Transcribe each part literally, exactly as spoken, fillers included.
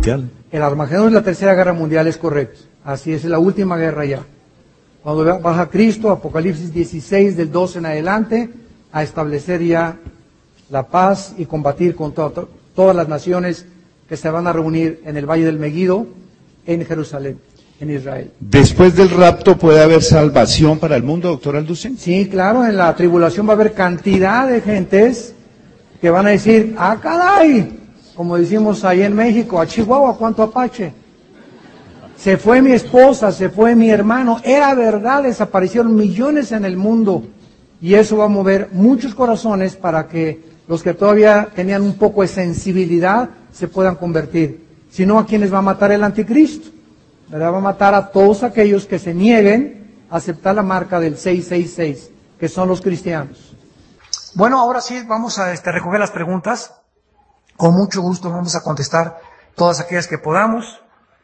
mundial. El Armagedón es la tercera guerra mundial, es correcto. Así es, es la última guerra ya. Cuando baja Cristo, Apocalipsis dieciséis, del doce en adelante, a establecer ya la paz y combatir con to to todas las naciones que se van a reunir en el Valle del Meguido, en Jerusalén, en Israel. ¿Después del rapto puede haber salvación para el mundo, doctor Alducen? Sí, claro, en la tribulación va a haber cantidad de gentes que van a decir, ¡ah, caray! Como decimos ahí en México, a Chihuahua, ¿cuánto apache? Se fue mi esposa, se fue mi hermano, era verdad, desaparecieron millones en el mundo. Y eso va a mover muchos corazones para que los que todavía tenían un poco de sensibilidad se puedan convertir. Si no, ¿a quiénes va a matar el anticristo? ¿Verdad? Va a matar a todos aquellos que se nieguen a aceptar la marca del seiscientos sesenta y seis, que son los cristianos. Bueno, ahora sí vamos a este, recoger las preguntas. Con mucho gusto vamos a contestar todas aquellas que podamos.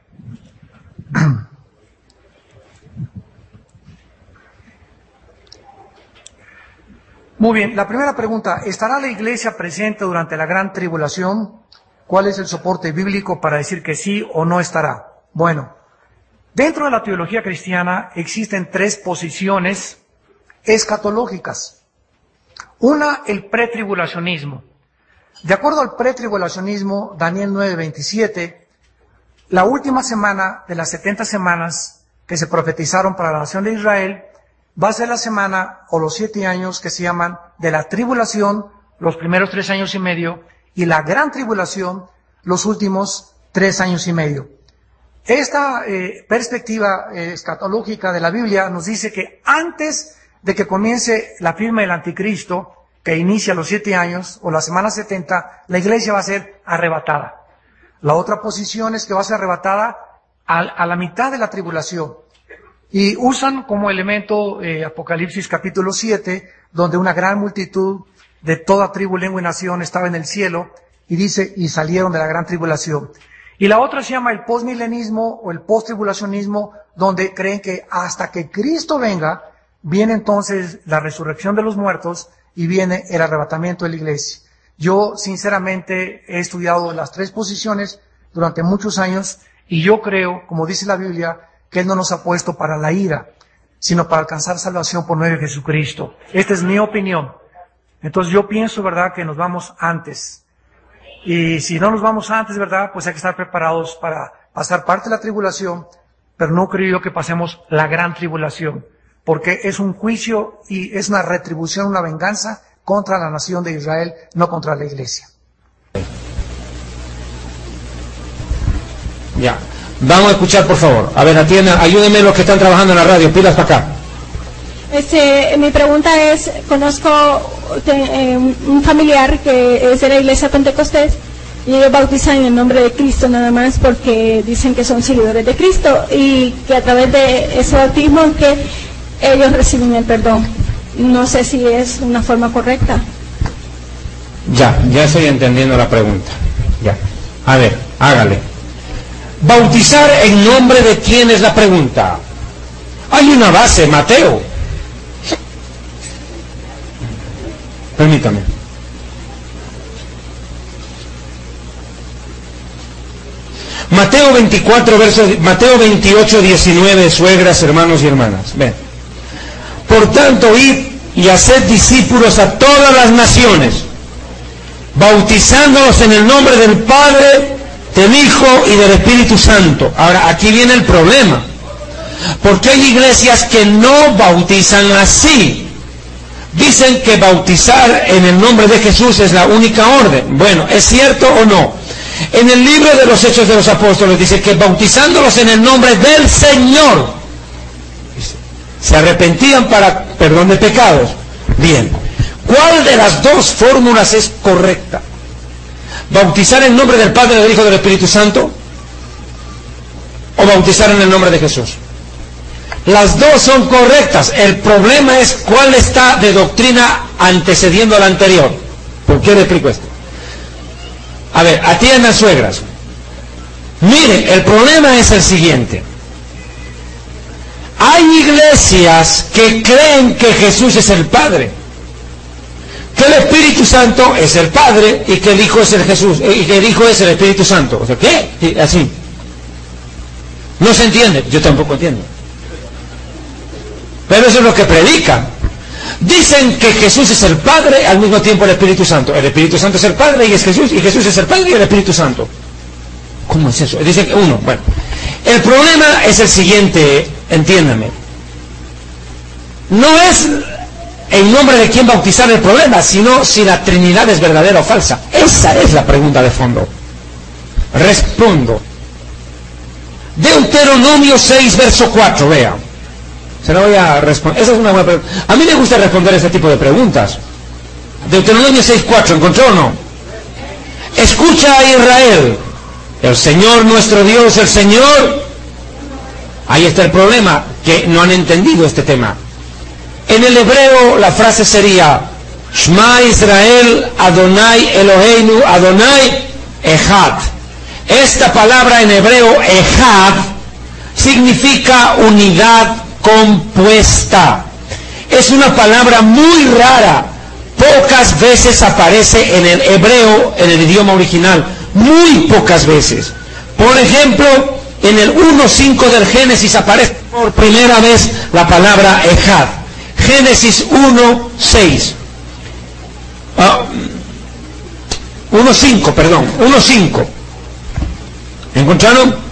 Muy bien, la primera pregunta, ¿estará la iglesia presente durante la gran tribulación? ¿Cuál es el soporte bíblico para decir que sí o no estará? Bueno, dentro de la teología cristiana existen tres posiciones escatológicas. Una, el pretribulacionismo. De acuerdo al pretribulacionismo, Daniel nueve veintisiete, la última semana de las setenta semanas que se profetizaron para la nación de Israel va a ser la semana o los siete años que se llaman de la tribulación, los primeros tres años y medio, y la gran tribulación, los últimos tres años y medio. Esta eh, perspectiva eh, escatológica de la Biblia nos dice que antes de que comience la firma del anticristo, que inicia los siete años o la semana setenta, la iglesia va a ser arrebatada. La otra posición es que va a ser arrebatada a, a la mitad de la tribulación. Y usan como elemento eh, Apocalipsis capítulo siete, donde una gran multitud de toda tribu, lengua y nación estaba en el cielo, y dice, y salieron de la gran tribulación. Y la otra se llama el postmilenismo o el posttribulacionismo, donde creen que hasta que Cristo venga, viene entonces la resurrección de los muertos y viene el arrebatamiento de la iglesia. Yo, sinceramente, he estudiado las tres posiciones durante muchos años, y yo creo, como dice la Biblia, que Él no nos ha puesto para la ira, sino para alcanzar salvación por medio de Jesucristo. Esta es mi opinión. Entonces yo pienso, ¿verdad?, que nos vamos antes. Y si no nos vamos antes, ¿verdad?, pues hay que estar preparados para pasar parte de la tribulación, pero no creo yo que pasemos la gran tribulación, porque es un juicio y es una retribución, una venganza contra la nación de Israel, no contra la iglesia. Ya. Vamos a escuchar, por favor. A ver, atiendan, ayúdenme los que están trabajando en la radio, pilas para acá. Este, mi pregunta es, conozco te, eh, un familiar que es de la iglesia Pentecostés y ellos bautizan en el nombre de Cristo nada más porque dicen que son seguidores de Cristo y que a través de ese bautismo es que ellos reciben el perdón. No sé si es una forma correcta. Ya, ya estoy entendiendo la pregunta. Ya. A ver, hágale. Bautizar en nombre de quién es la pregunta. Hay una base, Mateo. Permítame. Mateo veinticuatro, versos, Mateo veintiocho, diecinueve, suegras, hermanos y hermanas. Ven. Por tanto, id y haced discípulos a todas las naciones, bautizándolos en el nombre del Padre, del Hijo y del Espíritu Santo. Ahora, aquí viene el problema, porque hay iglesias que no bautizan así. Dicen que bautizar en el nombre de Jesús es la única orden. Bueno, ¿es cierto o no? En el libro de los Hechos de los Apóstoles dice que bautizándolos en el nombre del Señor se arrepentían para perdón de pecados. Bien, ¿cuál de las dos fórmulas es correcta? ¿Bautizar en nombre del Padre, del Hijo y del Espíritu Santo? ¿O bautizar en el nombre de Jesús? Las dos son correctas. El problema es cuál está de doctrina antecediendo a la anterior. ¿Por qué le explico esto? A ver, atiendan, suegras. Miren, el problema es el siguiente. Hay iglesias que creen que Jesús es el Padre, que el Espíritu Santo es el Padre y que el Hijo es el Jesús, y que el Hijo es el Espíritu Santo. O sea, ¿qué? Y así. No se entiende, yo tampoco entiendo. Pero eso es lo que predican. Dicen que Jesús es el Padre, al mismo tiempo el Espíritu Santo. El Espíritu Santo es el Padre y es Jesús, y Jesús es el Padre y el Espíritu Santo. ¿Cómo es eso? Dicen que uno, bueno. El problema es el siguiente, entiéndame. No es en nombre de quién bautizar el problema, sino si la Trinidad es verdadera o falsa. Esa es la pregunta de fondo. Respondo. Deuteronomio seis, verso cuatro, vea. Se la voy a responder. Esa es una buena pregunta. A mí me gusta responder este tipo de preguntas. Deuteronomio seis, cuatro, ¿encontró o no? Escucha a Israel. El Señor nuestro Dios, el Señor. Ahí está el problema, que no han entendido este tema. En el hebreo la frase sería Shema Israel, Adonai Eloheinu, Adonai Echad. Esta palabra en hebreo Echad significa unidad compuesta. Es una palabra muy rara. Pocas veces aparece en el hebreo, en el idioma original. Muy pocas veces. Por ejemplo, en el uno cinco del Génesis aparece por primera vez la palabra Echad. Génesis uno seis. Uh, uno cinco, perdón. uno cinco. ¿Encontraron?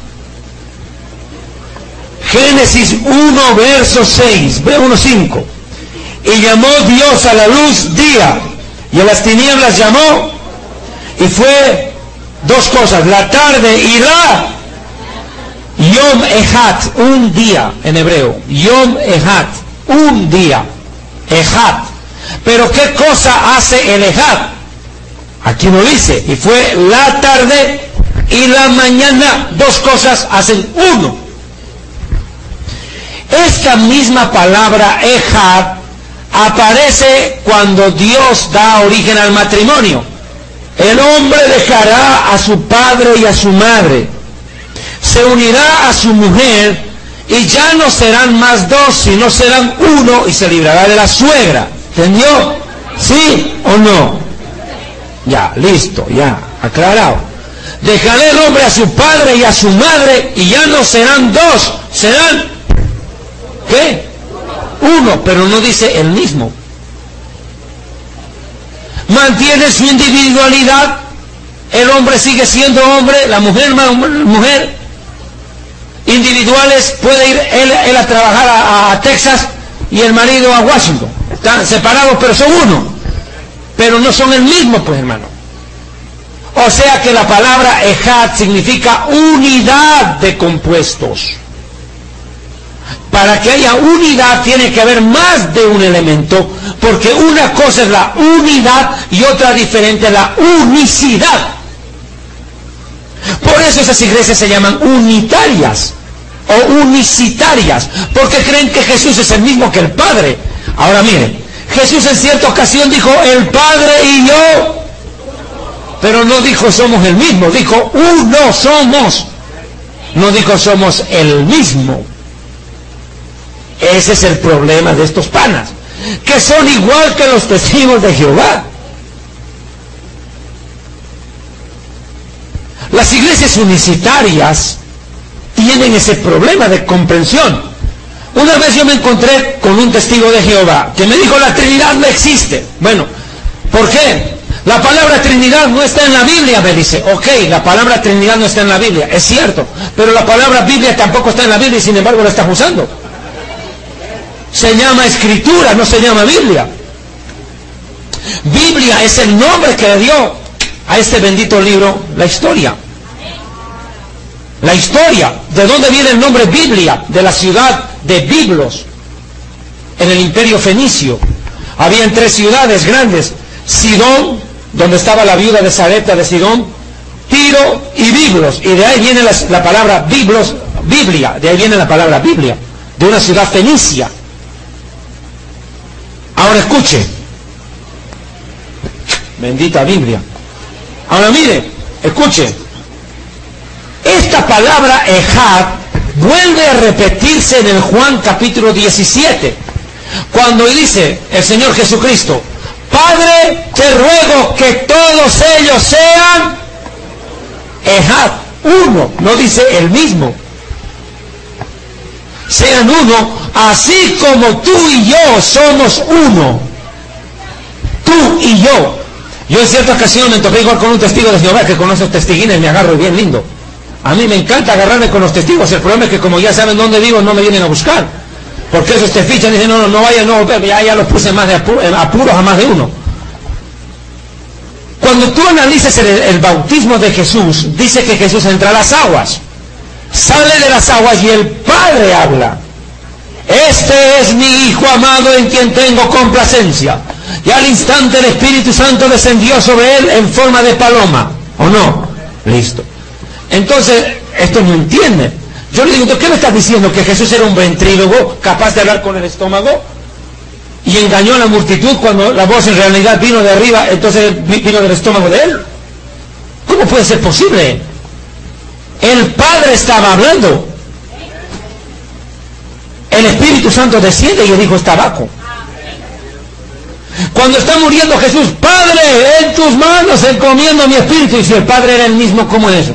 Génesis uno, verso seis. Ve uno cinco. Y llamó Dios a la luz día, y a las tinieblas llamó, y fue dos cosas, la tarde y la Yom Echad, un día en hebreo. Yom Echad, un día. Echad. Pero ¿qué cosa hace el Echad? Aquí no dice. Y fue la tarde y la mañana. Dos cosas hacen uno. Esta misma palabra Echad aparece cuando Dios da origen al matrimonio. El hombre dejará a su padre y a su madre, se unirá a su mujer, y ya no serán más dos, sino serán uno, y se librará de la suegra. ¿Entendió? ¿Sí o no? Ya, listo, ya, aclarado. Dejará el hombre a su padre y a su madre, y ya no serán dos, serán, ¿qué? Uno, pero no dice el mismo. Mantiene su individualidad. El hombre sigue siendo hombre, la mujer mujer. Individuales, puede ir él, él a trabajar a, a Texas y el marido a Washington. Están separados, pero son uno. Pero no son el mismo, pues, hermano. O sea que la palabra Echad significa unidad de compuestos. Para que haya unidad tiene que haber más de un elemento, porque una cosa es la unidad y otra diferente la unicidad. Por eso esas iglesias se llaman unitarias o unicitarias, porque creen que Jesús es el mismo que el Padre. Ahora miren, Jesús en cierta ocasión dijo el Padre y yo, pero no dijo somos el mismo, dijo uno somos, no dijo somos el mismo. Ese es el problema de estos panas, que son igual que los testigos de Jehová. Las iglesias unicitarias tienen ese problema de comprensión. Una vez yo me encontré con un testigo de Jehová que me dijo la Trinidad no existe. Bueno, ¿por qué? La palabra Trinidad no está en la Biblia, me dice. Ok, la palabra Trinidad no está en la Biblia, es cierto, pero la palabra Biblia tampoco está en la Biblia y sin embargo la estás usando. Se llama Escritura, no se llama Biblia. Biblia es el nombre que le dio a este bendito libro, la historia. La historia. ¿De dónde viene el nombre Biblia? De la ciudad de Biblos, en el imperio fenicio. Habían tres ciudades grandes: Sidón, donde estaba la viuda de Sarepta de Sidón, Tiro y Biblos. Y de ahí viene la, la palabra Biblos, Biblia. De ahí viene la palabra Biblia, de una ciudad fenicia. Ahora escuche, bendita Biblia. Ahora mire, escuche, esta palabra Echad vuelve a repetirse en el Juan capítulo diecisiete, cuando dice el Señor Jesucristo, Padre, te ruego que todos ellos sean Ejad, uno, no dice el mismo. Sean uno, así como tú y yo somos uno. Tú y yo. Yo en cierta ocasión me topé igual con un testigo de Jehová que con esos testiguines me agarro bien lindo. A mí me encanta agarrarme con los testigos. El problema es que como ya saben dónde vivo, no me vienen a buscar. Porque esos te fichan y dicen, no, no, no vaya, no, ya, ya los puse más de apuros, apuros a más de uno. Cuando tú analizas el, el bautismo de Jesús, dice que Jesús entra a las aguas, sale de las aguas y el Padre habla. Este es mi Hijo amado en quien tengo complacencia. Y al instante el Espíritu Santo descendió sobre él en forma de paloma. ¿O no? Listo. Entonces, esto no entiende. Yo le digo, ¿qué me estás diciendo? ¿Que Jesús era un ventrílogo capaz de hablar con el estómago? Y engañó a la multitud cuando la voz en realidad vino de arriba, entonces vino del estómago de él. ¿Cómo puede ser posible? El Padre estaba hablando. El Espíritu Santo desciende y el Hijo está abajo. Cuando está muriendo Jesús, Padre, en tus manos encomiendo mi espíritu. Y si el Padre era el mismo, ¿cómo es eso?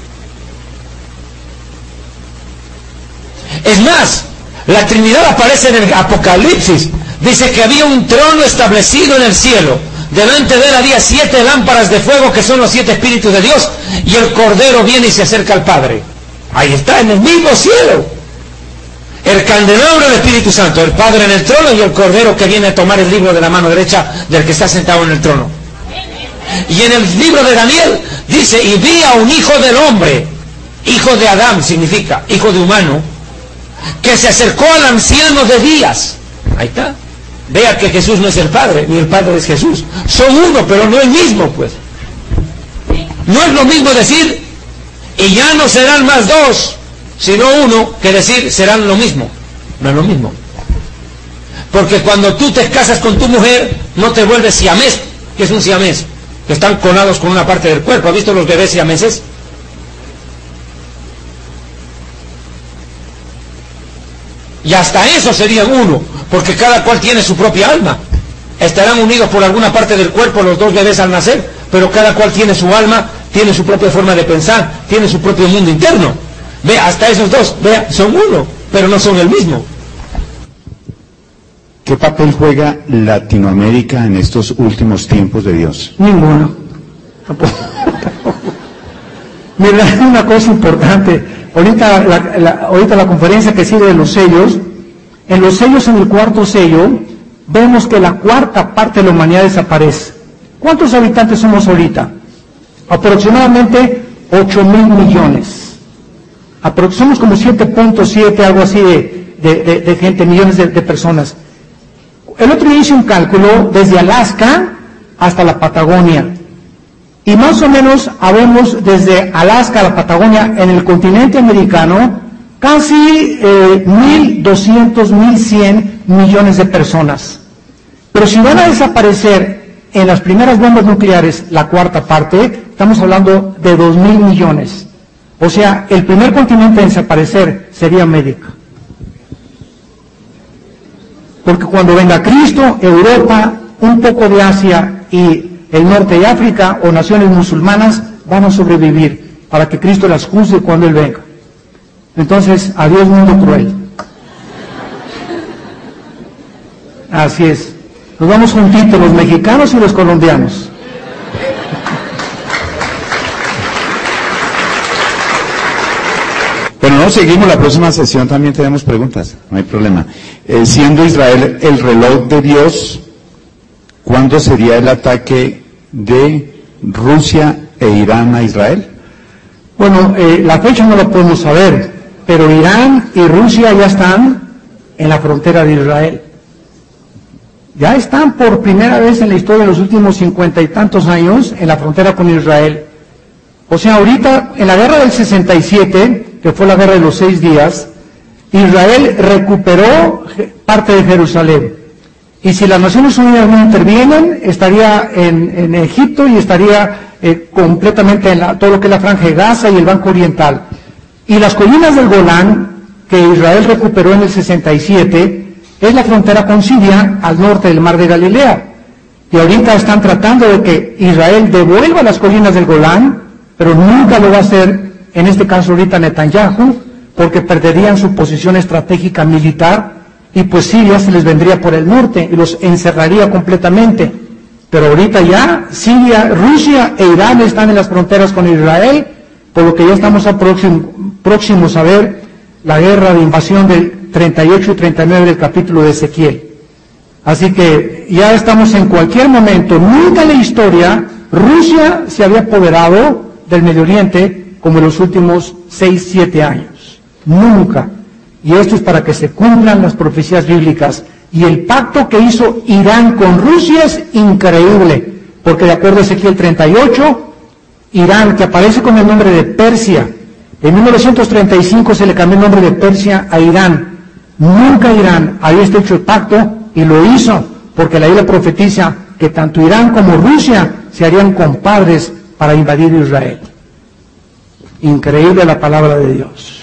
Es más, la Trinidad aparece en el Apocalipsis. Dice que había un trono establecido en el cielo. Delante de él había siete lámparas de fuego que son los siete espíritus de Dios. Y el Cordero viene y se acerca al Padre. Ahí está, en el mismo cielo. El candelabro del Espíritu Santo, el Padre en el trono y el Cordero que viene a tomar el libro de la mano derecha del que está sentado en el trono. Y en el libro de Daniel dice, y vi a un hijo del hombre, hijo de Adán significa, hijo de humano, que se acercó al anciano de días. Ahí está. Vea que Jesús no es el Padre, ni el Padre es Jesús. Son uno, pero no el mismo, pues. No es lo mismo decir, y ya no serán más dos, sino uno, que decir, serán lo mismo. No es lo mismo. Porque cuando tú te casas con tu mujer, no te vuelves siamés. ¿Qué es un siamés? Que están colados con una parte del cuerpo. ¿Has visto los bebés siameses? Y hasta eso serían uno, porque cada cual tiene su propia alma. Estarán unidos por alguna parte del cuerpo los dos bebés al nacer, pero cada cual tiene su alma, tiene su propia forma de pensar, tiene su propio mundo interno. Ve, hasta esos dos, vea, son uno, pero no son el mismo. ¿Qué papel juega Latinoamérica en estos últimos tiempos de Dios? Ninguno. Mira, es una cosa importante. Ahorita la, la, ahorita la conferencia que sigue de los sellos, en los sellos, en el cuarto sello, vemos que la cuarta parte de la humanidad desaparece. ¿Cuántos habitantes somos ahorita? Aproximadamente ocho mil millones. Aprox- somos como siete punto siete, algo así de, de, de, de gente, millones de, de personas. El otro día hice un cálculo desde Alaska hasta la Patagonia. Y más o menos habemos desde Alaska a la Patagonia en el continente americano casi eh, mil doscientos, mil cien millones de personas. Pero si van a desaparecer en las primeras bombas nucleares la cuarta parte, estamos hablando de dos mil millones. O sea, el primer continente en desaparecer sería América. Porque cuando venga Cristo, Europa, un poco de Asia y el norte de África o naciones musulmanas van a sobrevivir para que Cristo las juzgue cuando Él venga. Entonces, adiós mundo cruel. Así es. Nos vamos juntitos, los mexicanos y los colombianos. Bueno, no seguimos, la próxima sesión también tenemos preguntas, no hay problema. Eh, siendo Israel el reloj de Dios, ¿cuándo sería el ataque de Rusia e Irán a Israel? Bueno, eh, la fecha no la podemos saber, pero Irán y Rusia ya están en la frontera de Israel. Ya están por primera vez en la historia de los últimos cincuenta y tantos años en la frontera con Israel. O sea, ahorita, en la guerra del sesenta y siete, que fue la guerra de los seis días, Israel recuperó parte de Jerusalén. Y si las Naciones Unidas no intervienen, estaría en, en Egipto y estaría eh, completamente en la, todo lo que es la Franja de Gaza y el Banco Oriental. Y las colinas del Golán, que Israel recuperó en el sesenta y siete, es la frontera con Siria al norte del Mar de Galilea. Y ahorita están tratando de que Israel devuelva las colinas del Golán, pero nunca lo va a hacer, en este caso ahorita Netanyahu, porque perderían su posición estratégica militar, y pues Siria se les vendría por el norte y los encerraría completamente. Pero ahorita ya Siria, Rusia e Irán están en las fronteras con Israel, por lo que ya estamos a próximo, próximos a ver la guerra de invasión del treinta y ocho y treinta y nueve del capítulo de Ezequiel. Así que ya estamos en cualquier momento. Nunca en la historia Rusia se había apoderado del Medio Oriente como en los últimos seis, siete años. Nunca. Y esto es para que se cumplan las profecías bíblicas. Y el pacto que hizo Irán con Rusia es increíble, porque de acuerdo a Ezequiel treinta y ocho, Irán, que aparece con el nombre de Persia, en mil novecientos treinta y cinco se le cambió el nombre de Persia a Irán. Nunca Irán había hecho el pacto, y lo hizo, porque la Biblia profetiza que tanto Irán como Rusia se harían compadres para invadir Israel. Increíble la palabra de Dios.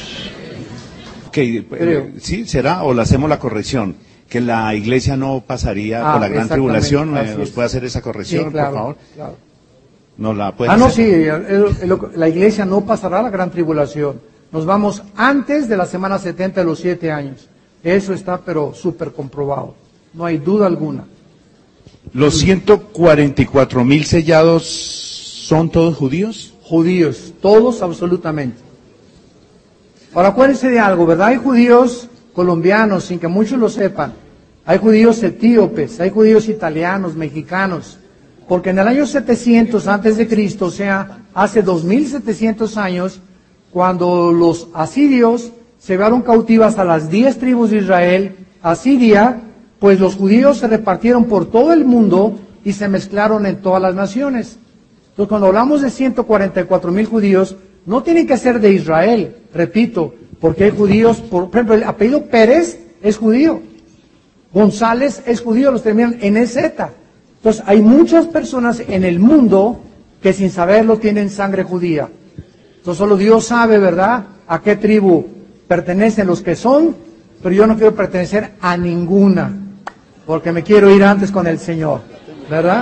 Okay, eh, sí, será, o le hacemos la corrección, que la iglesia no pasaría Ah, por la gran tribulación. así ¿Nos es. puede hacer esa corrección, Sí, claro, por favor? claro. ¿Nos la puede Ah, no, hacer? sí, el- el- la iglesia no pasará la gran tribulación. Nos vamos antes de la semana setenta de los siete años. Eso está, pero súper comprobado. No hay duda alguna. ¿Los ciento cuarenta y cuatro mil sellados son todos judíos? Judíos, todos absolutamente. Ahora acuérdense de algo, ¿verdad? Hay judíos colombianos, sin que muchos lo sepan. Hay judíos etíopes, hay judíos italianos, mexicanos. Porque en el año setecientos antes de Cristo, o sea, hace dos mil setecientos años, cuando los asirios se llevaron cautivas a las diez tribus de Israel, a Siria, pues los judíos se repartieron por todo el mundo y se mezclaron en todas las naciones. Entonces, cuando hablamos de ciento cuarenta y cuatro mil judíos, no tienen que ser de Israel, repito, porque hay judíos, por, por ejemplo, el apellido Pérez es judío, González es judío, los terminan en E Z. Entonces, hay muchas personas en el mundo que sin saberlo tienen sangre judía. Entonces, solo Dios sabe, ¿verdad?, a qué tribu pertenecen los que son, pero yo no quiero pertenecer a ninguna, porque me quiero ir antes con el Señor, ¿verdad?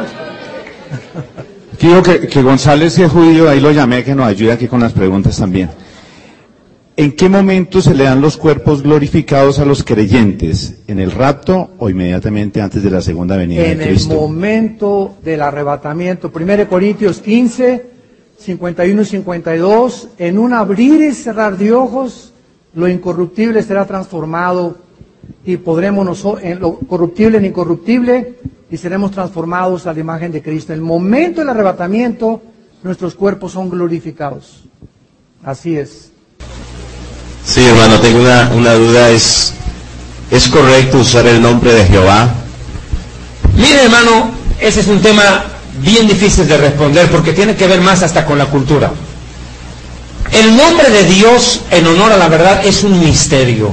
Quiero que, que González, si es judío, ahí lo llamé, que nos ayude aquí con las preguntas también. ¿En qué momento se le dan los cuerpos glorificados a los creyentes? ¿En el rapto o inmediatamente antes de la segunda venida En de el Cristo? momento del arrebatamiento. primera de Corintios quince, cincuenta y uno y cincuenta y dos, en un abrir y cerrar de ojos, lo incorruptible será transformado y podremos nosotros, en lo corruptible en incorruptible, y seremos transformados a la imagen de Cristo. En el momento del arrebatamiento, nuestros cuerpos son glorificados. Así es. Sí, hermano, tengo una, una duda. ¿Es, ¿Es correcto usar el nombre de Jehová? Mire, hermano, ese es un tema bien difícil de responder porque tiene que ver más hasta con la cultura. El nombre de Dios, en honor a la verdad, es un misterio.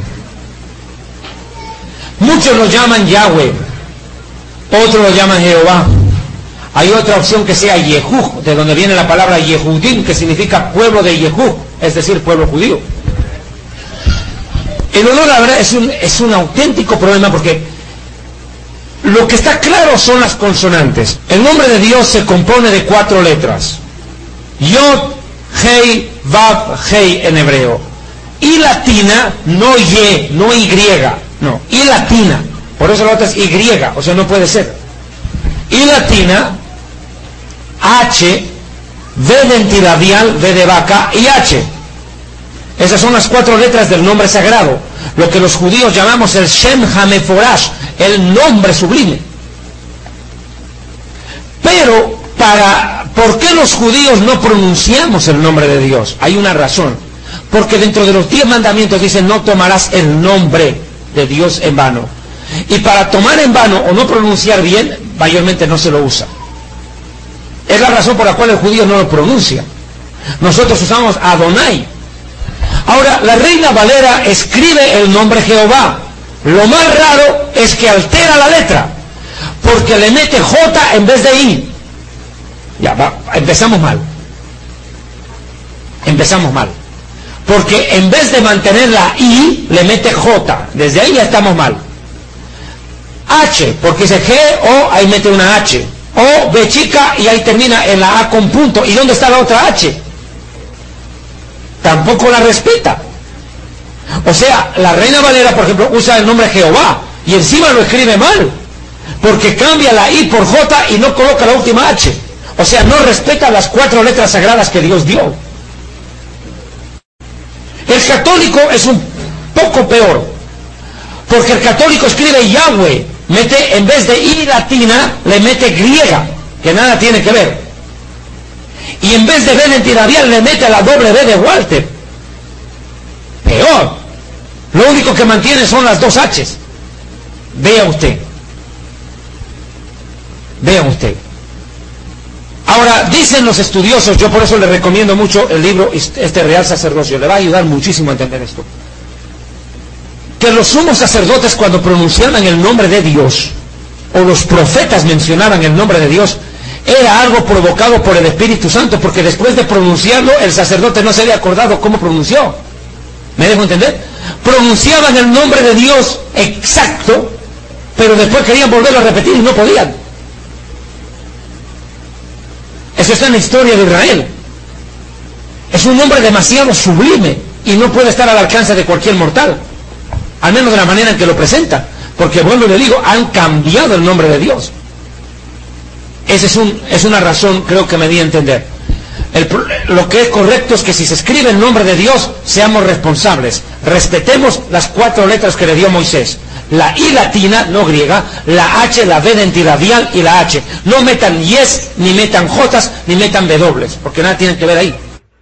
Muchos lo llaman Yahweh, otros lo llaman Jehová. Hay otra opción que sea Yehuj, de donde viene la palabra Yehudim, que significa pueblo de Yehuj, es decir, pueblo judío. El honor a la verdad es un, es un auténtico problema porque lo que está claro son las consonantes. El nombre de Dios se compone de cuatro letras. Yod, Hei, Vav, Hei en hebreo. Y latina, no Ye, no Y, no, y latina. Por eso la otra es Y, o sea, no puede ser. Y latina, H, V de antirradial, V de vaca y H. Esas son las cuatro letras del nombre sagrado, lo que los judíos llamamos el Shem HaMeforash, el nombre sublime. Pero, para, ¿por qué los judíos no pronunciamos el nombre de Dios? Hay una razón. Porque dentro de los diez mandamientos dice, no tomarás el nombre de Dios en vano. Y para tomar en vano o no pronunciar bien, mayormente no se lo usa. Es la razón por la cual el judío no lo pronuncia. Nosotros usamos Adonai. Ahora, la Reina Valera escribe el nombre Jehová. Lo más raro es que altera la letra, porque le mete J en vez de I. Ya, va, empezamos mal. Empezamos mal. Porque en vez de mantener la I, le mete J. Desde ahí ya estamos mal. H, porque dice G, O, ahí mete una H. O, B chica, y ahí termina en la A con punto. ¿Y dónde está la otra H? Tampoco la respeta. O sea, la Reina Valera, por ejemplo, usa el nombre Jehová y encima lo escribe mal, porque cambia la I por J y no coloca la última H. O sea, no respeta las cuatro letras sagradas que Dios dio. El católico es un poco peor, porque el católico escribe Yahweh, mete, en vez de I latina, le mete griega, que nada tiene que ver. Y en vez de B lentilabial, le mete la doble B de Walter. Peor. Lo único que mantiene son las dos H's. Vea usted. Vea usted. Ahora, dicen los estudiosos, yo por eso le recomiendo mucho el libro este Real Sacerdocio, le va a ayudar muchísimo a entender esto, que los sumos sacerdotes, cuando pronunciaban el nombre de Dios, o los profetas mencionaban el nombre de Dios, era algo provocado por el Espíritu Santo, porque después de pronunciarlo, el sacerdote no se había acordado cómo pronunció. ¿Me dejo entender? Pronunciaban el nombre de Dios exacto, pero después querían volverlo a repetir y no podían. Eso está en la historia de Israel. Es un nombre demasiado sublime y no puede estar al alcance de cualquier mortal, al menos de la manera en que lo presenta, porque, bueno, le digo, han cambiado el nombre de Dios. Esa es, un, es una razón, creo que me di a entender. El, lo que es correcto es que si se escribe el nombre de Dios, seamos responsables, respetemos las cuatro letras que le dio Moisés, la I latina, no griega, la H, la B dentiladial y la H. No metan yes, ni metan jotas, ni metan W, porque nada tienen que ver ahí.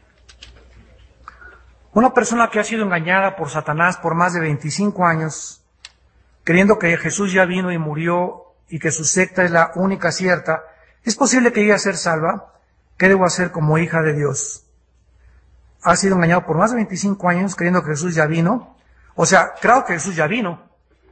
Una persona que ha sido engañada por Satanás por más de veinticinco años, creyendo que Jesús ya vino y murió y que su secta es la única cierta, ¿es posible que llegue a ser salva? ¿Qué debo hacer como hija de Dios? Ha sido engañado por más de veinticinco años creyendo que Jesús ya vino. O sea, creo que Jesús ya vino.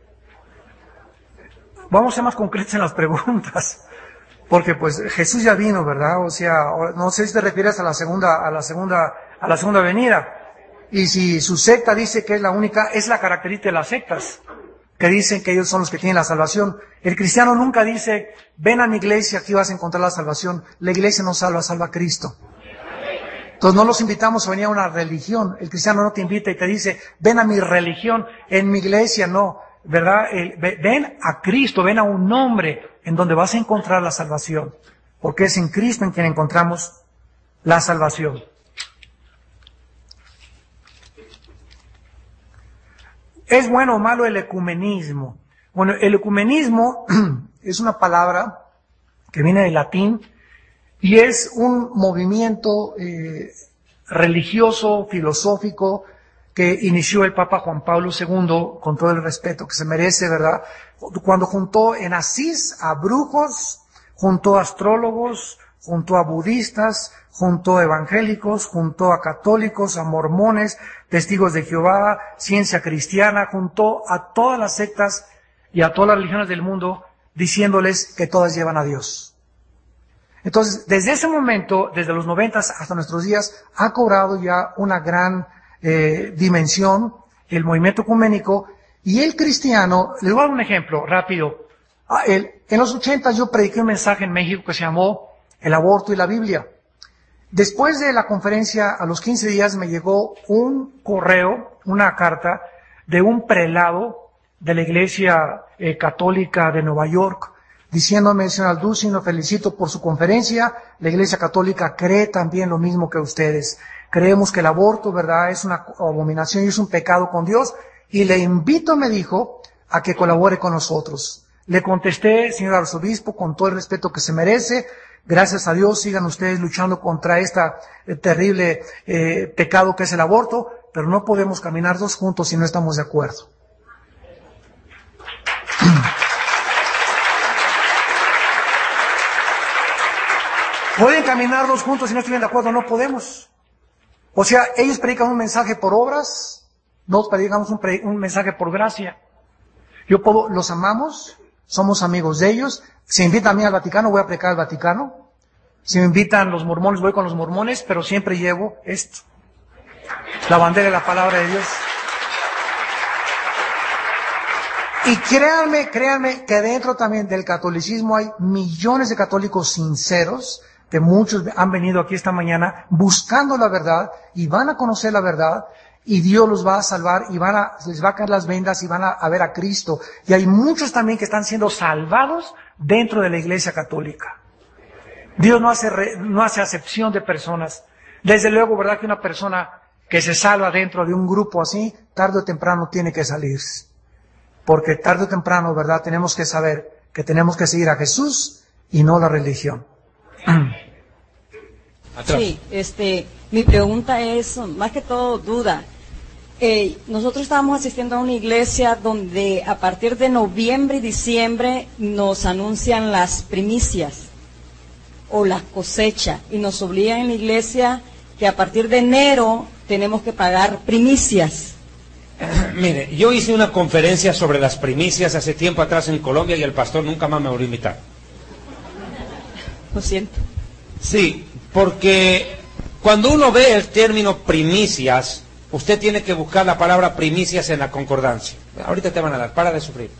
Vamos a ser más concretos en las preguntas. Porque pues Jesús ya vino, ¿verdad? O sea, no sé si te refieres a la segunda, a la segunda, a la segunda venida. Y si su secta dice que es la única, es la característica de las sectas, que dicen que ellos son los que tienen la salvación. El cristiano nunca dice, ven a mi iglesia, aquí vas a encontrar la salvación. La iglesia no salva, salva Cristo. Entonces no los invitamos a venir a una religión. El cristiano no te invita y te dice, ven a mi religión, en mi iglesia, no. ¿Verdad? El, ven a Cristo, ven a un nombre en donde vas a encontrar la salvación. Porque es en Cristo en quien encontramos la salvación. ¿Es bueno o malo el ecumenismo? Bueno, el ecumenismo es una palabra que viene del latín y es un movimiento eh, religioso, filosófico, que inició el Papa Juan Pablo segundo, con todo el respeto que se merece, ¿verdad? Cuando juntó en Asís a brujos, juntó a astrólogos, juntó a budistas, juntó a evangélicos, juntó a católicos, a mormones, testigos de Jehová, ciencia cristiana, juntó a todas las sectas y a todas las religiones del mundo, diciéndoles que todas llevan a Dios. Entonces, desde ese momento, desde los noventas hasta nuestros días, ha cobrado ya una gran eh, dimensión el movimiento ecuménico, y el cristiano, les voy a dar un ejemplo rápido. Ah, el, en los ochentas yo prediqué un mensaje en México que se llamó El aborto y la Biblia. Después de la conferencia, a los quince días, me llegó un correo, una carta, de un prelado de la Iglesia eh, Católica de Nueva York, diciéndome, señor Alducin, lo felicito por su conferencia, la Iglesia Católica cree también lo mismo que ustedes. Creemos que el aborto, ¿verdad?, es una abominación y es un pecado con Dios, y le invito, me dijo, a que colabore con nosotros. Le contesté, señor arzobispo, con todo el respeto que se merece, gracias a Dios sigan ustedes luchando contra este eh, terrible eh, pecado que es el aborto, pero no podemos caminar dos juntos si no estamos de acuerdo. ¿Pueden caminar dos juntos si no estuvieran de acuerdo? No podemos. O sea, ellos predican un mensaje por obras, nosotros predicamos un, un mensaje por gracia. Yo puedo, los amamos, somos amigos de ellos. Si me invitan a mí al Vaticano, voy a predicar al Vaticano. Si me invitan los mormones, voy con los mormones, pero siempre llevo esto, la bandera de la palabra de Dios. Y créanme, créanme que dentro también del catolicismo hay millones de católicos sinceros, que muchos han venido aquí esta mañana buscando la verdad y van a conocer la verdad y Dios los va a salvar y van a, les va a caer las vendas y van a, a ver a Cristo. Y hay muchos también que están siendo salvados dentro de la Iglesia Católica. Dios no hace, re, no hace acepción de personas. Desde luego, ¿verdad? Que una persona que se salva dentro de un grupo así, tarde o temprano tiene que salir. Porque tarde o temprano, ¿verdad? Tenemos que saber que tenemos que seguir a Jesús y no la religión. Sí, este, mi pregunta es, más que todo, duda. Eh, nosotros estábamos asistiendo a una iglesia donde a partir de noviembre y diciembre nos anuncian las primicias o la cosecha y nos obligan en la iglesia que a partir de enero tenemos que pagar primicias. Mire, yo hice una conferencia sobre las primicias hace tiempo atrás en Colombia y el pastor nunca más me volvió a invitar. Lo siento. Sí, porque cuando uno ve el término primicias, usted tiene que buscar la palabra primicias en la concordancia. Ahorita te van a dar, para de sufrir.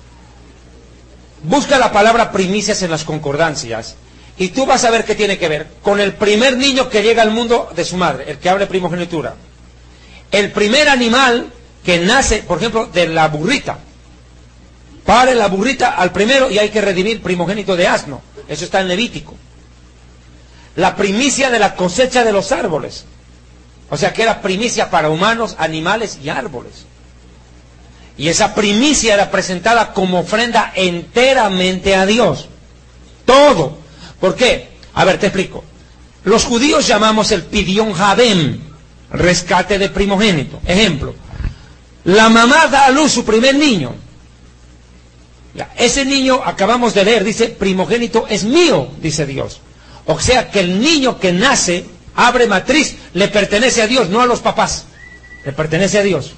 Busca la palabra primicias en las concordancias y tú vas a ver qué tiene que ver con el primer niño que llega al mundo de su madre, el que habla de primogenitura. El primer animal que nace, por ejemplo, de la burrita. Pare la burrita al primero y hay que redimir primogénito de asno. Eso está en Levítico. La primicia de la cosecha de los árboles. O sea que era primicia para humanos, animales y árboles. Y esa primicia era presentada como ofrenda enteramente a Dios. Todo. ¿Por qué? A ver, te explico. Los judíos llamamos el pidión jabem, rescate de primogénito. Ejemplo. La mamá da a luz su primer niño. Ya, ese niño, acabamos de leer, dice, primogénito es mío, dice Dios. O sea que el niño que nace, abre matriz, le pertenece a Dios, no a los papás. Le pertenece a Dios.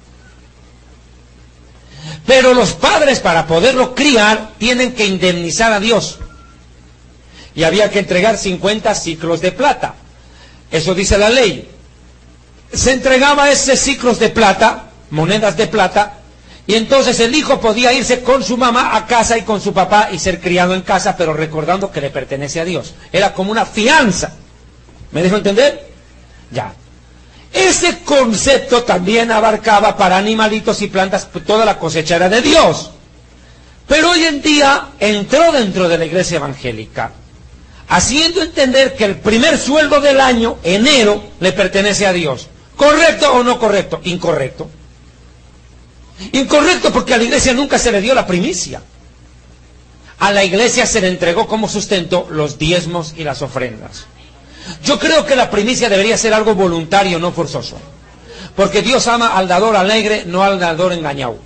Pero los padres, para poderlo criar, tienen que indemnizar a Dios. Y había que entregar cincuenta ciclos de plata. Eso dice la ley. Se entregaba esos ciclos de plata, monedas de plata, y entonces el hijo podía irse con su mamá a casa y con su papá y ser criado en casa, pero recordando que le pertenece a Dios. Era como una fianza. ¿Me dejo entender? Ya. Ese concepto también abarcaba para animalitos y plantas, toda la cosecha era de Dios. Pero hoy en día entró dentro de la iglesia evangélica, haciendo entender que el primer sueldo del año, enero, le pertenece a Dios. ¿Correcto o no correcto? Incorrecto. Incorrecto porque a la iglesia nunca se le dio la primicia. A la iglesia se le entregó como sustento los diezmos y las ofrendas. Yo creo que la primicia debería ser algo voluntario, no forzoso. Porque Dios ama al dador alegre, no al dador engañado.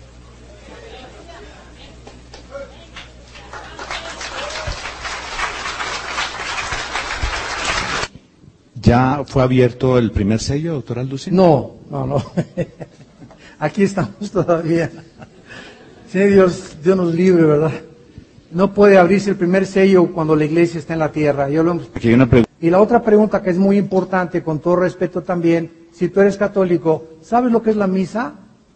¿Ya fue abierto el primer sello, doctor Alducin? No, no, no. Aquí estamos todavía. Sí, Dios, Dios nos libre, ¿verdad? No puede abrirse el primer sello cuando la iglesia está en la tierra. Yo lo... Aquí hay una pregunta. Y la otra pregunta que es muy importante, con todo respeto también, si tú eres católico, ¿sabes lo que es la misa?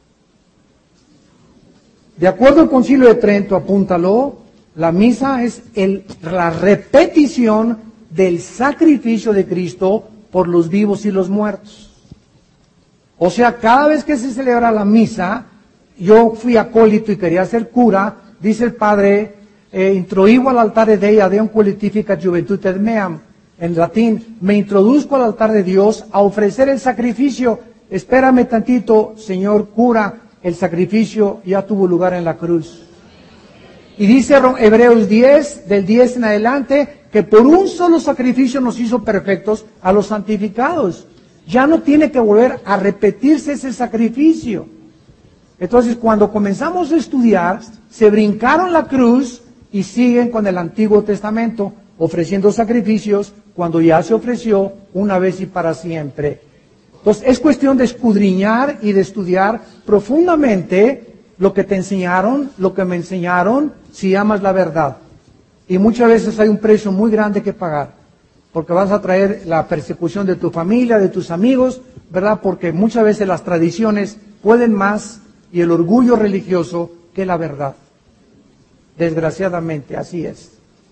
De acuerdo al Concilio de Trento, apúntalo, la misa es el, la repetición del sacrificio de Cristo por los vivos y los muertos. O sea, cada vez que se celebra la misa, yo fui acólito y quería ser cura, dice el padre, eh, introigo al altar de Dei Deum qualificat juventutem meam, en latín, me introduzco al altar de Dios a ofrecer el sacrificio. Espérame tantito, señor cura, el sacrificio ya tuvo lugar en la cruz. Y dice Hebreos diez, del diez en adelante, que por un solo sacrificio nos hizo perfectos a los santificados. Ya no tiene que volver a repetirse ese sacrificio. Entonces, cuando comenzamos a estudiar, se brincaron la cruz y siguen con el Antiguo Testamento, ofreciendo sacrificios cuando ya se ofreció una vez y para siempre. Entonces, es cuestión de escudriñar y de estudiar profundamente lo que te enseñaron, lo que me enseñaron, si amas la verdad. Y muchas veces hay un precio muy grande que pagar, porque vas a traer la persecución de tu familia, de tus amigos, ¿verdad? Porque muchas veces las tradiciones pueden más y el orgullo religioso que la verdad. Desgraciadamente, así es.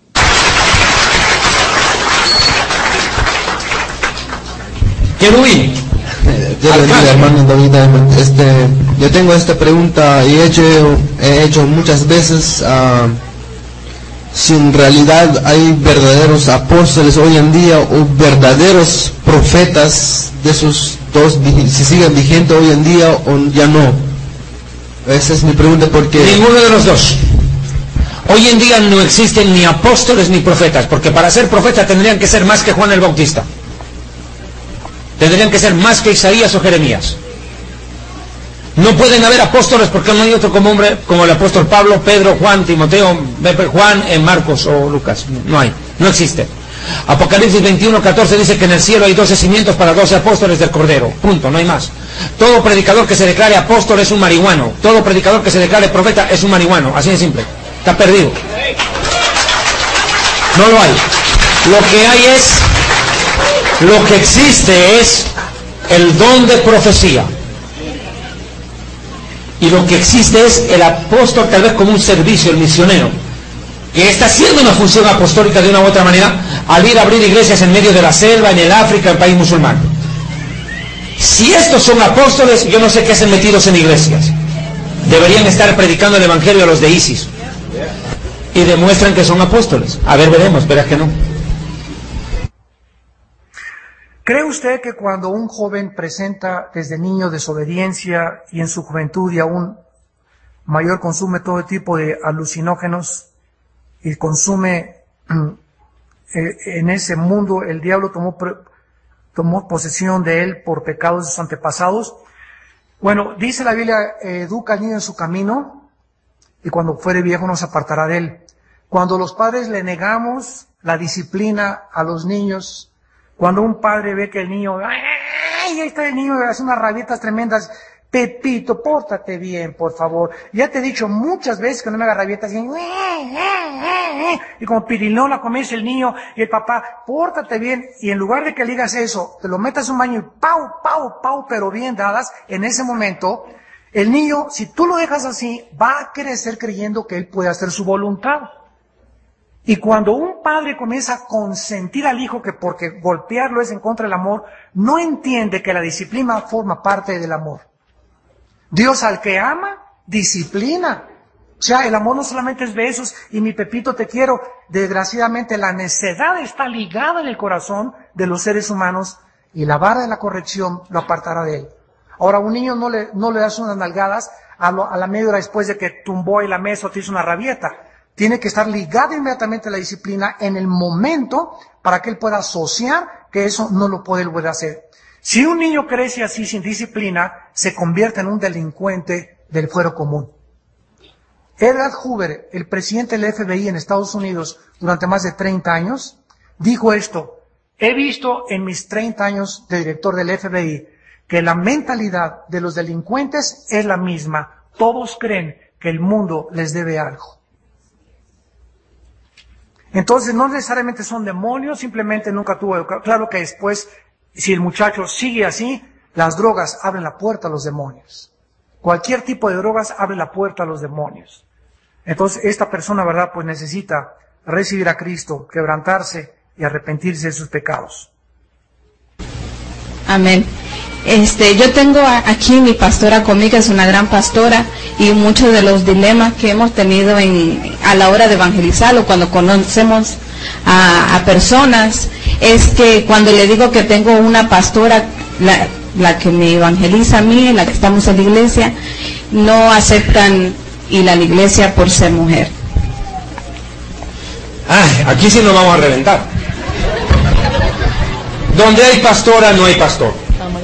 Querubín. Dios bendiga, hermano David. Este, yo tengo esta pregunta y he hecho, he hecho muchas veces. Uh, si en realidad hay verdaderos apóstoles hoy en día o verdaderos profetas de esos dos, si siguen vigentes hoy en día o ya no. Esa es mi pregunta, porque ninguno de los dos. Hoy en día no existen ni apóstoles ni profetas, porque para ser profeta tendrían que ser más que Juan el Bautista. Tendrían que ser más que Isaías o Jeremías. No pueden haber apóstoles porque no hay otro como hombre como el apóstol Pablo, Pedro, Juan, Timoteo, Juan, en Marcos o Lucas. No hay, no existe. Apocalipsis veintiuno, catorce dice que en el cielo hay doce cimientos para doce apóstoles del Cordero. Punto, no hay más. Todo predicador que se declare apóstol es un marihuano. Todo predicador que se declare profeta es un marihuano. Así de simple. Está perdido. No lo hay. Lo que hay es, lo que existe es el don de profecía. Y lo que existe es el apóstol, tal vez como un servicio, el misionero, que está haciendo una función apostólica de una u otra manera al ir a abrir iglesias en medio de la selva, en el África, en el país musulmán. Si estos son apóstoles, yo no sé qué hacen metidos en iglesias. Deberían estar predicando el evangelio a los de ISIS. Y demuestran que son apóstoles. A ver, veremos, verás que no. ¿Cree usted que cuando un joven presenta desde niño desobediencia y en su juventud y aún mayor consume todo tipo de alucinógenos y consume eh, en ese mundo, el diablo tomó, tomó posesión de él por pecados de sus antepasados? Bueno, dice la Biblia, eh, educa al niño en su camino y cuando fuere viejo no se apartará de él. Cuando los padres le negamos la disciplina a los niños, cuando un padre ve que el niño, ¡ay! Ahí está el niño, hace unas rabietas tremendas. Pepito, pórtate bien, por favor. Ya te he dicho muchas veces que no me haga rabietas. Y, y como pirinola comienza el niño y el papá, pórtate bien. Y en lugar de que le digas eso, te lo metas en un baño y pau, pau, pau, pero bien dadas, en ese momento, el niño, si tú lo dejas así, va a crecer creyendo que él puede hacer su voluntad. Y cuando un padre comienza a consentir al hijo que porque golpearlo es en contra del amor, no entiende que la disciplina forma parte del amor. Dios al que ama, disciplina. O sea, el amor no solamente es besos y mi Pepito te quiero. Desgraciadamente la necedad está ligada en el corazón de los seres humanos y la vara de la corrección lo apartará de él. Ahora, a un niño no le, no le das unas nalgadas a, lo, a la media hora después de que tumbó en la mesa o te hizo una rabieta. Tiene que estar ligada inmediatamente a la disciplina en el momento para que él pueda asociar que eso no lo puede volver a hacer. Si un niño crece así sin disciplina, se convierte en un delincuente del fuero común. Edgar Hoover, el presidente del F B I en Estados Unidos durante más de treinta años, dijo esto: he visto en mis treinta años de director del F B I que la mentalidad de los delincuentes es la misma. Todos creen que el mundo les debe algo. Entonces no necesariamente son demonios, simplemente nunca tuvo... Claro que después, si el muchacho sigue así, las drogas abren la puerta a los demonios. Cualquier tipo de drogas abre la puerta a los demonios. Entonces esta persona, ¿verdad?, pues necesita recibir a Cristo, quebrantarse y arrepentirse de sus pecados. Amén. Este, yo tengo aquí mi pastora conmigo, es una gran pastora, y muchos de los dilemas que hemos tenido en, a la hora de evangelizar o cuando conocemos a, a personas, es que cuando le digo que tengo una pastora, la, la que me evangeliza a mí, la que estamos en la iglesia, no aceptan ir a la iglesia por ser mujer. Ah, aquí sí nos vamos a reventar. Donde hay pastora no hay pastor.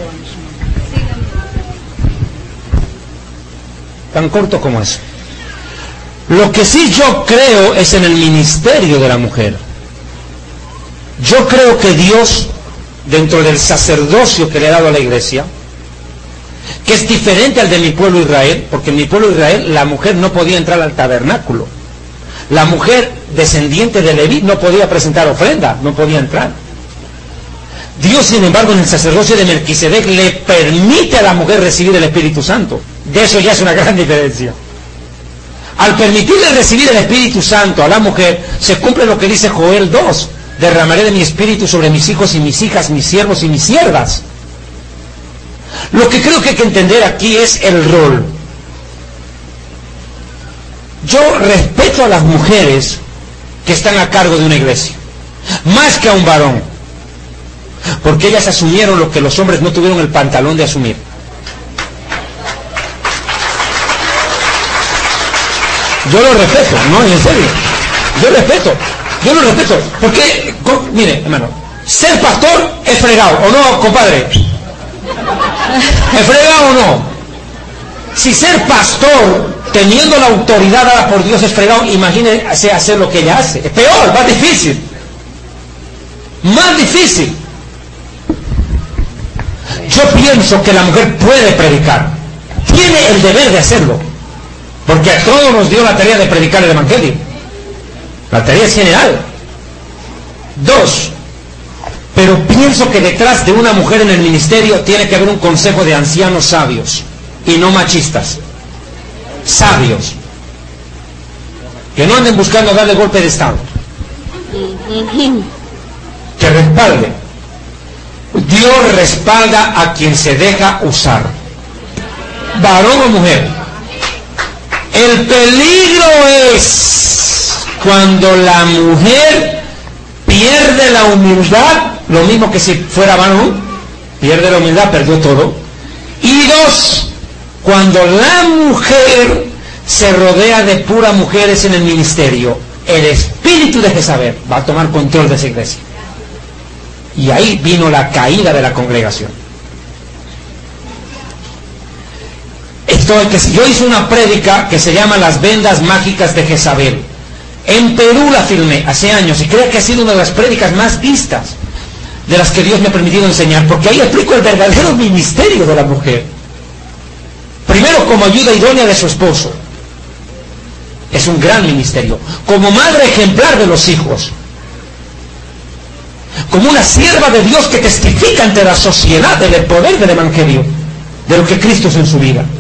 Tan corto como eso. Lo que sí yo creo es en el ministerio de la mujer. Yo creo que Dios, dentro del sacerdocio que le ha dado a la iglesia, que es diferente al de mi pueblo Israel, porque en mi pueblo Israel la mujer no podía entrar al tabernáculo. La mujer descendiente de Leví no podía presentar ofrenda, no podía entrar. Dios, sin embargo, en el sacerdocio de Melquisedec le permite a la mujer recibir el Espíritu Santo. De eso ya es una gran diferencia. Al permitirle recibir el Espíritu Santo a la mujer, se cumple lo que dice Joel dos, derramaré de mi espíritu sobre mis hijos y mis hijas, mis siervos y mis siervas. Lo que creo que hay que entender aquí es el rol. Yo respeto a las mujeres que están a cargo de una iglesia, más que a un varón, porque ellas asumieron lo que los hombres no tuvieron el pantalón de asumir. Yo lo respeto, no, en serio. Yo respeto, yo lo respeto. Porque, con, mire, hermano, ser pastor es fregado, ¿o no, compadre? ¿Es fregado o no? Si ser pastor, teniendo la autoridad dada por Dios, es fregado, imagínese hacer lo que ella hace. Es peor, más difícil. Más difícil. Yo pienso que la mujer puede predicar. Tiene el deber de hacerlo. Porque a todos nos dio la tarea de predicar el Evangelio. La tarea es general. Dos, pero pienso que detrás de una mujer en el ministerio tiene que haber un consejo de ancianos sabios y no machistas. Sabios. Que no anden buscando darle golpe de estado. Que respalde. Dios respalda a quien se deja usar. Varón o mujer. El peligro es cuando la mujer pierde la humildad, lo mismo que si fuera varón, pierde la humildad, perdió todo. Y dos, cuando la mujer se rodea de puras mujeres en el ministerio, el espíritu de Jezabel va a tomar control de esa iglesia. Y ahí vino la caída de la congregación. Esto, que yo hice una prédica que se llama Las vendas mágicas de Jezabel. En Perú la filmé hace años y creo que ha sido una de las prédicas más vistas de las que Dios me ha permitido enseñar, porque ahí explico el verdadero ministerio de la mujer. Primero, como ayuda idónea de su esposo. Es un gran ministerio. Como madre ejemplar de los hijos. Como una sierva de Dios que testifica ante la sociedad del poder del Evangelio, de lo que Cristo es en su vida.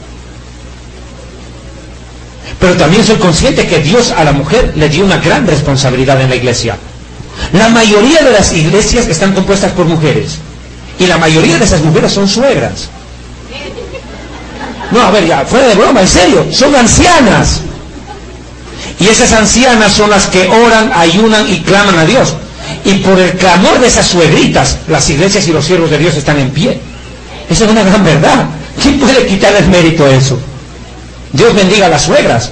Pero también soy consciente que Dios a la mujer le dio una gran responsabilidad en la iglesia. La mayoría de las iglesias están compuestas por mujeres. Y la mayoría de esas mujeres son suegras. No, a ver, ya, fuera de broma, en serio, son ancianas. Y esas ancianas son las que oran, ayunan y claman a Dios. Y por el clamor de esas suegritas, las iglesias y los siervos de Dios están en pie. Esa es una gran verdad. ¿Quién puede quitar el mérito a eso? Dios bendiga a las suegras.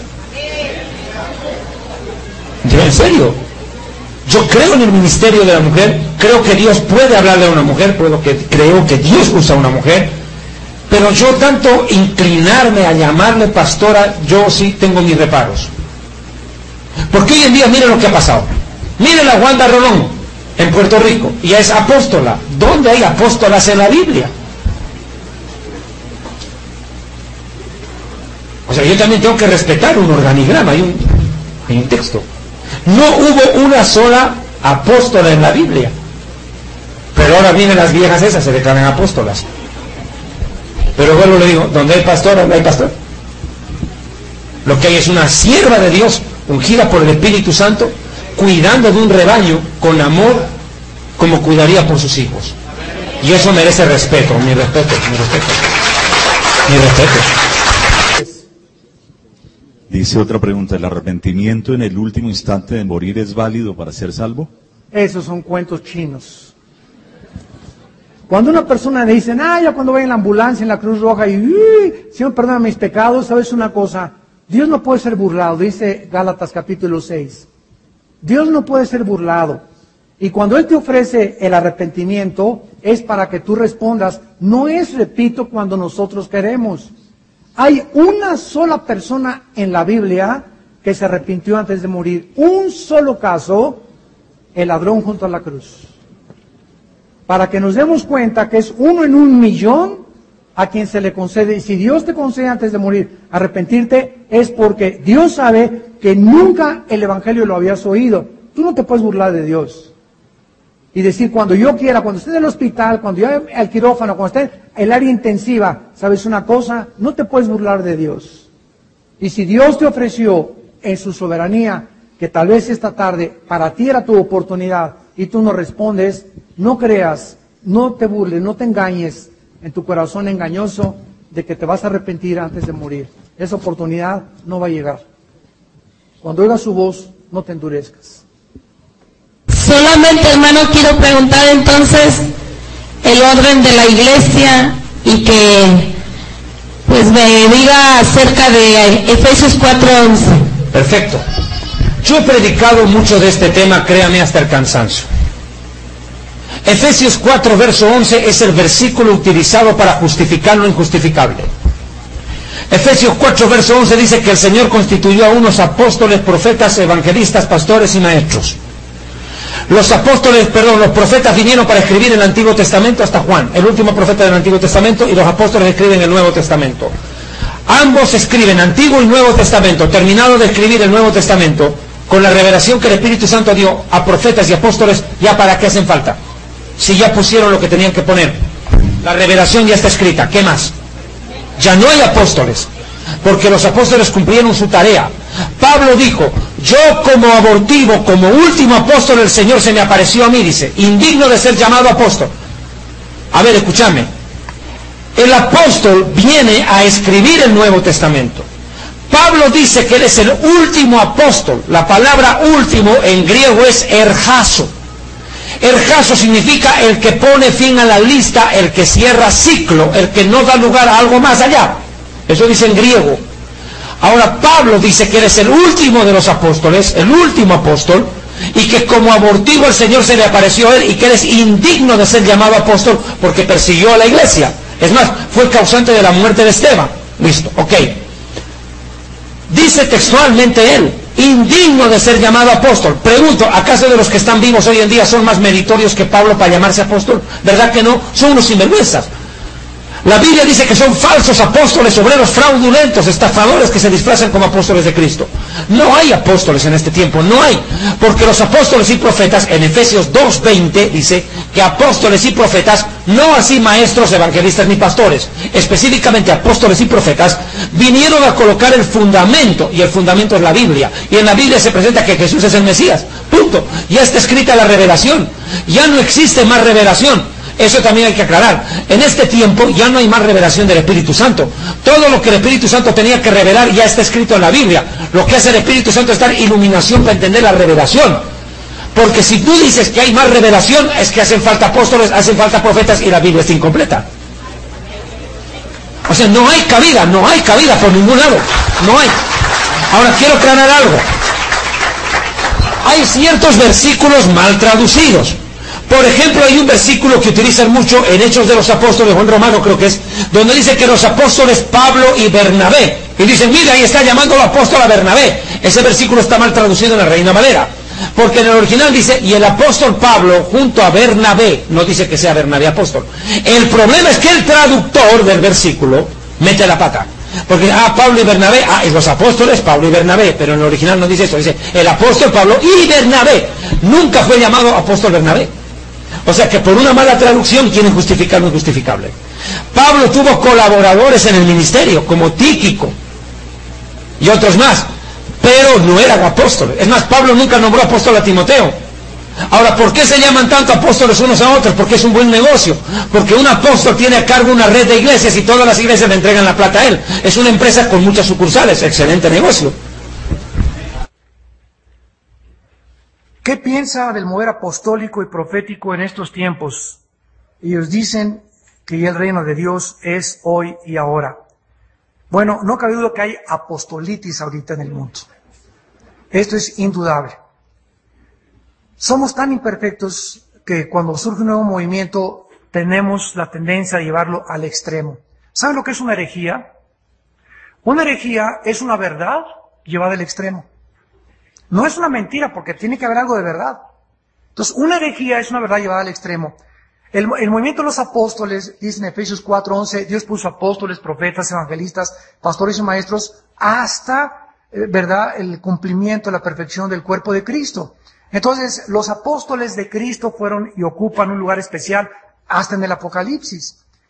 Yo, en serio, yo creo en el ministerio de la mujer, creo que Dios puede hablarle a una mujer, creo que, creo que Dios usa a una mujer, pero yo tanto inclinarme a llamarle pastora, yo sí tengo mis reparos. Porque hoy en día miren lo que ha pasado. Miren a Wanda Rolón en Puerto Rico, y es apóstola. ¿Dónde hay apóstolas en la Biblia? O sea, yo también tengo que respetar un organigrama, hay un, hay un texto. No hubo una sola apóstola en la Biblia. Pero ahora vienen las viejas esas, se declaran apóstolas. Pero vuelvo le digo, donde hay pastor, donde hay pastor. Lo que hay es una sierva de Dios, ungida por el Espíritu Santo, cuidando de un rebaño con amor, como cuidaría por sus hijos. Y eso merece respeto, mi respeto, mi respeto. Mi respeto. Dice otra pregunta, ¿el arrepentimiento en el último instante de morir es válido para ser salvo? Esos son cuentos chinos. Cuando una persona le dice, ah, ya cuando vaya en la ambulancia, en la Cruz Roja, y, uy, Señor, perdona mis pecados, ¿sabes una cosa? Dios no puede ser burlado, dice Gálatas capítulo seis. Dios no puede ser burlado. Y cuando Él te ofrece el arrepentimiento, es para que tú respondas. No es, repito, cuando nosotros queremos. Hay una sola persona en la Biblia que se arrepintió antes de morir. Un solo caso, el ladrón junto a la cruz. Para que nos demos cuenta que es uno en un millón a quien se le concede. Y si Dios te concede antes de morir arrepentirte, es porque Dios sabe que nunca el Evangelio lo habías oído. Tú no te puedes burlar de Dios. Y decir, cuando yo quiera, cuando esté en el hospital, cuando yo al quirófano, cuando esté en el área intensiva, ¿sabes una cosa? No te puedes burlar de Dios. Y si Dios te ofreció en su soberanía que tal vez esta tarde para ti era tu oportunidad y tú no respondes, no creas, no te burles, no te engañes en tu corazón engañoso de que te vas a arrepentir antes de morir. Esa oportunidad no va a llegar. Cuando oigas su voz, no te endurezcas. Solamente, hermano, quiero preguntar entonces el orden de la iglesia y que pues me diga acerca de Efesios cuatro once. Perfecto. Yo he predicado mucho de este tema, créame, hasta el cansancio. Efesios cuatro, verso once es el versículo utilizado para justificar lo injustificable. Efesios cuatro, verso once dice que el Señor constituyó a unos apóstoles, profetas, evangelistas, pastores y maestros. Los apóstoles, perdón, los profetas vinieron para escribir el Antiguo Testamento hasta Juan, el último profeta del Antiguo Testamento, y los apóstoles escriben el Nuevo Testamento. Ambos escriben Antiguo y Nuevo Testamento, terminado de escribir el Nuevo Testamento, con la revelación que el Espíritu Santo dio a profetas y apóstoles, ¿ya para qué hacen falta? Si ya pusieron lo que tenían que poner. La revelación ya está escrita, ¿qué más? Ya no hay apóstoles, porque los apóstoles cumplieron su tarea. Pablo dijo, yo como abortivo, como último apóstol, el Señor se me apareció a mí, dice, indigno de ser llamado apóstol. A ver, escúchame. El apóstol viene a escribir el Nuevo Testamento. Pablo dice que él es el último apóstol. La palabra último en griego es erjazo. Erjazo significa el que pone fin a la lista, el que cierra ciclo, el que no da lugar a algo más allá. Eso dice en griego. Ahora Pablo dice que eres el último de los apóstoles, el último apóstol, y que como abortivo el Señor se le apareció a él y que eres indigno de ser llamado apóstol porque persiguió a la iglesia. Es más, fue causante de la muerte de Esteban. Listo, ok. Dice textualmente él, indigno de ser llamado apóstol. Pregunto, ¿acaso de los que están vivos hoy en día son más meritorios que Pablo para llamarse apóstol? ¿Verdad que no? Son unos sinvergüenzas. La Biblia dice que son falsos apóstoles, obreros fraudulentos, estafadores que se disfrazan como apóstoles de Cristo. No hay apóstoles en este tiempo, no hay. Porque los apóstoles y profetas, en Efesios dos veinte, dice que apóstoles y profetas, no así maestros, evangelistas ni pastores, específicamente apóstoles y profetas, vinieron a colocar el fundamento, y el fundamento es la Biblia. Y en la Biblia se presenta que Jesús es el Mesías. Punto. Ya está escrita la revelación. Ya no existe más revelación. Eso también hay que aclarar. En este tiempo ya no hay más revelación del Espíritu Santo. Todo lo que el Espíritu Santo tenía que revelar ya está escrito en la Biblia. Lo que hace el Espíritu Santo es dar iluminación para entender la revelación. Porque si tú dices que hay más revelación, es que hacen falta apóstoles, hacen falta profetas y la Biblia está incompleta. O sea, no hay cabida, no hay cabida por ningún lado. No hay. Ahora quiero aclarar algo. Hay ciertos versículos mal traducidos. Por ejemplo, hay un versículo que utilizan mucho en Hechos de los Apóstoles, o en Romano creo que es, donde dice que los apóstoles Pablo y Bernabé, y dicen, mira, ahí está llamando al apóstol a Bernabé. Ese versículo está mal traducido en la Reina Valera, porque en el original dice, y el apóstol Pablo junto a Bernabé, no dice que sea Bernabé apóstol. El problema es que el traductor del versículo mete la pata. Porque, ah, Pablo y Bernabé, ah, y los apóstoles, Pablo y Bernabé, pero en el original no dice eso, dice, el apóstol Pablo y Bernabé. Nunca fue llamado apóstol Bernabé. O sea que por una mala traducción quieren justificar lo injustificable. Pablo tuvo colaboradores en el ministerio, como Tíquico y otros más, pero no eran apóstoles. Es más, Pablo nunca nombró apóstol a Timoteo. Ahora, ¿por qué se llaman tanto apóstoles unos a otros? Porque es un buen negocio. Porque un apóstol tiene a cargo una red de iglesias y todas las iglesias le entregan la plata a él. Es una empresa con muchas sucursales. Excelente negocio. ¿Qué piensa del mover apostólico y profético en estos tiempos? Ellos dicen que el reino de Dios es hoy y ahora. Bueno, no cabe duda que hay apostolitis ahorita en el mundo. Esto es indudable. Somos tan imperfectos que cuando surge un nuevo movimiento tenemos la tendencia a llevarlo al extremo. ¿Saben lo que es una herejía? Una herejía es una verdad llevada al extremo. No es una mentira, porque tiene que haber algo de verdad. Entonces, una herejía es una verdad llevada al extremo. El, el movimiento de los apóstoles, dice en Efesios cuatro once, Dios puso apóstoles, profetas, evangelistas, pastores y maestros, hasta, eh, ¿verdad?, el cumplimiento, la perfección del cuerpo de Cristo. Entonces, los apóstoles de Cristo fueron y ocupan un lugar especial hasta en el Apocalipsis.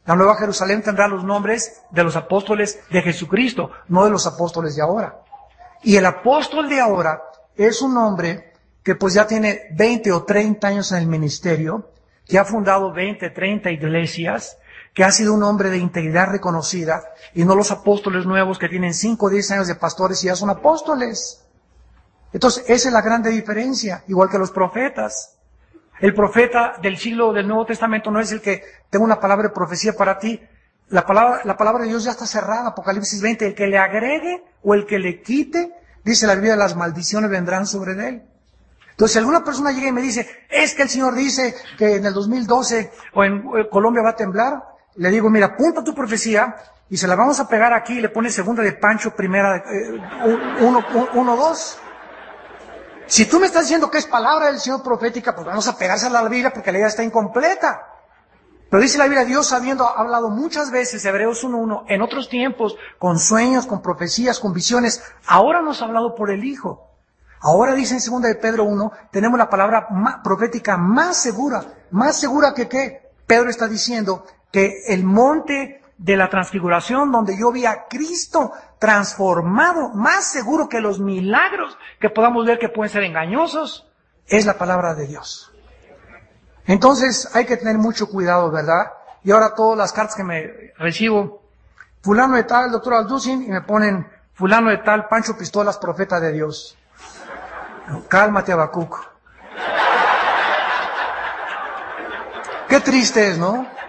La Nueva Jerusalén tendrá los nombres de los apóstoles de Jesucristo, no de los apóstoles de ahora. Y el apóstol de ahora es un hombre que pues ya tiene veinte o treinta años en el ministerio, que ha fundado veinte, treinta iglesias, que ha sido un hombre de integridad reconocida, y no los apóstoles nuevos que tienen cinco o diez años de pastores y ya son apóstoles. Entonces, esa es la grande diferencia, igual que los profetas. El profeta del siglo del Nuevo Testamento no es el que tengo una palabra de profecía para ti. La palabra, la palabra de Dios ya está cerrada, Apocalipsis veinte. El que le agregue o el que le quite, dice la Biblia, las maldiciones vendrán sobre él. Entonces, si alguna persona llega y me dice, es que el Señor dice que en el dos mil doce o en Colombia va a temblar, le digo, mira, apunta tu profecía y se la vamos a pegar aquí y le pone segunda de Pancho, primera, eh, uno, uno, dos. Si tú me estás diciendo que es palabra del Señor profética, pues vamos a pegársela a la Biblia porque la Biblia está incompleta. Pero dice la Biblia, Dios habiendo hablado muchas veces, Hebreos uno uno, en otros tiempos, con sueños, con profecías, con visiones, ahora nos ha hablado por el Hijo. Ahora dice en segunda de Pedro uno, tenemos la palabra más, profética más segura, más segura que qué. Pedro está diciendo que el monte de la transfiguración, donde yo vi a Cristo transformado, más seguro que los milagros que podamos ver que pueden ser engañosos, es la palabra de Dios. Entonces hay que tener mucho cuidado, ¿verdad? Y ahora todas las cartas que me recibo, fulano de tal, doctor Alducin, y me ponen fulano de tal, Pancho Pistolas, profeta de Dios. Cálmate, Habacuc. Qué triste es, ¿no?